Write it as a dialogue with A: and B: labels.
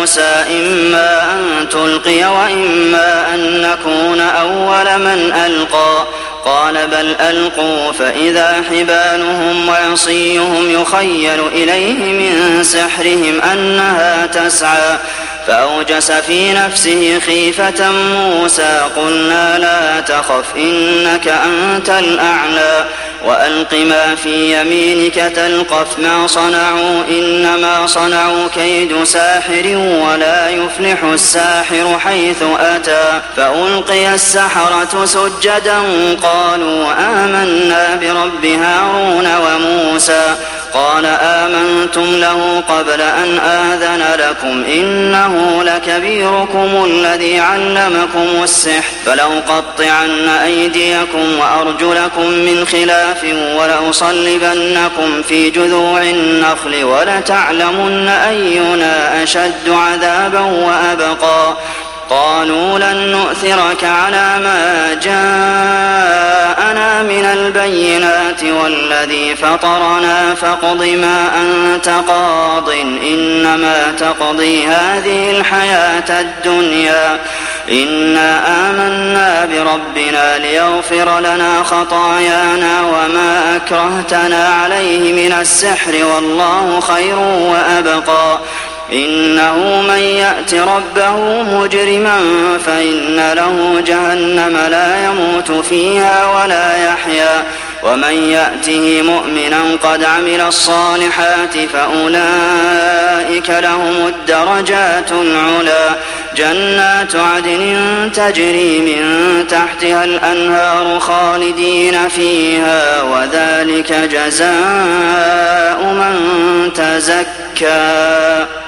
A: موسى إما أن تلقي وإما أن نكون أول من ألقى قال بل ألقوا فإذا حبالهم وعصيهم يخيل إليه من سحرهم أنها تسعى فأوجس في نفسه خيفة موسى قلنا لا تخف إنك أنت الأعلى وألق ما في يمينك تلقف ما صنعوا إنما صنعوا كيد ساحر ولا يفلح الساحر حيث أتى فألقي السحرة سجدا قالوا آمنا برب هارون وموسى قال آمنتم له قبل أن آذن لكم إنه لكبيركم الذي علمكم السحر فلأقطعن أيديكم وأرجلكم من خلاف ولأصلبنكم في جذوع النخل ولتعلمن أينا أشد عذابا وأبقى قالوا لن نؤثرك على ما جاءنا من البينات والذي فطرنا فاقض ما أنت قاض إنما تقضي هذه الحياة الدنيا إنا آمنا بربنا ليغفر لنا خطايانا وما أكرهتنا عليه من السحر والله خير وأبقى إنه من يأت ربه مجرما فإن له جهنم لا يموت فيها ولا يحيا ومن يأته مؤمنا قد عمل الصالحات فأولئك لهم الدرجات العلى جنات عدن تجري من تحتها الأنهار خالدين فيها وذلك جزاء من تزكى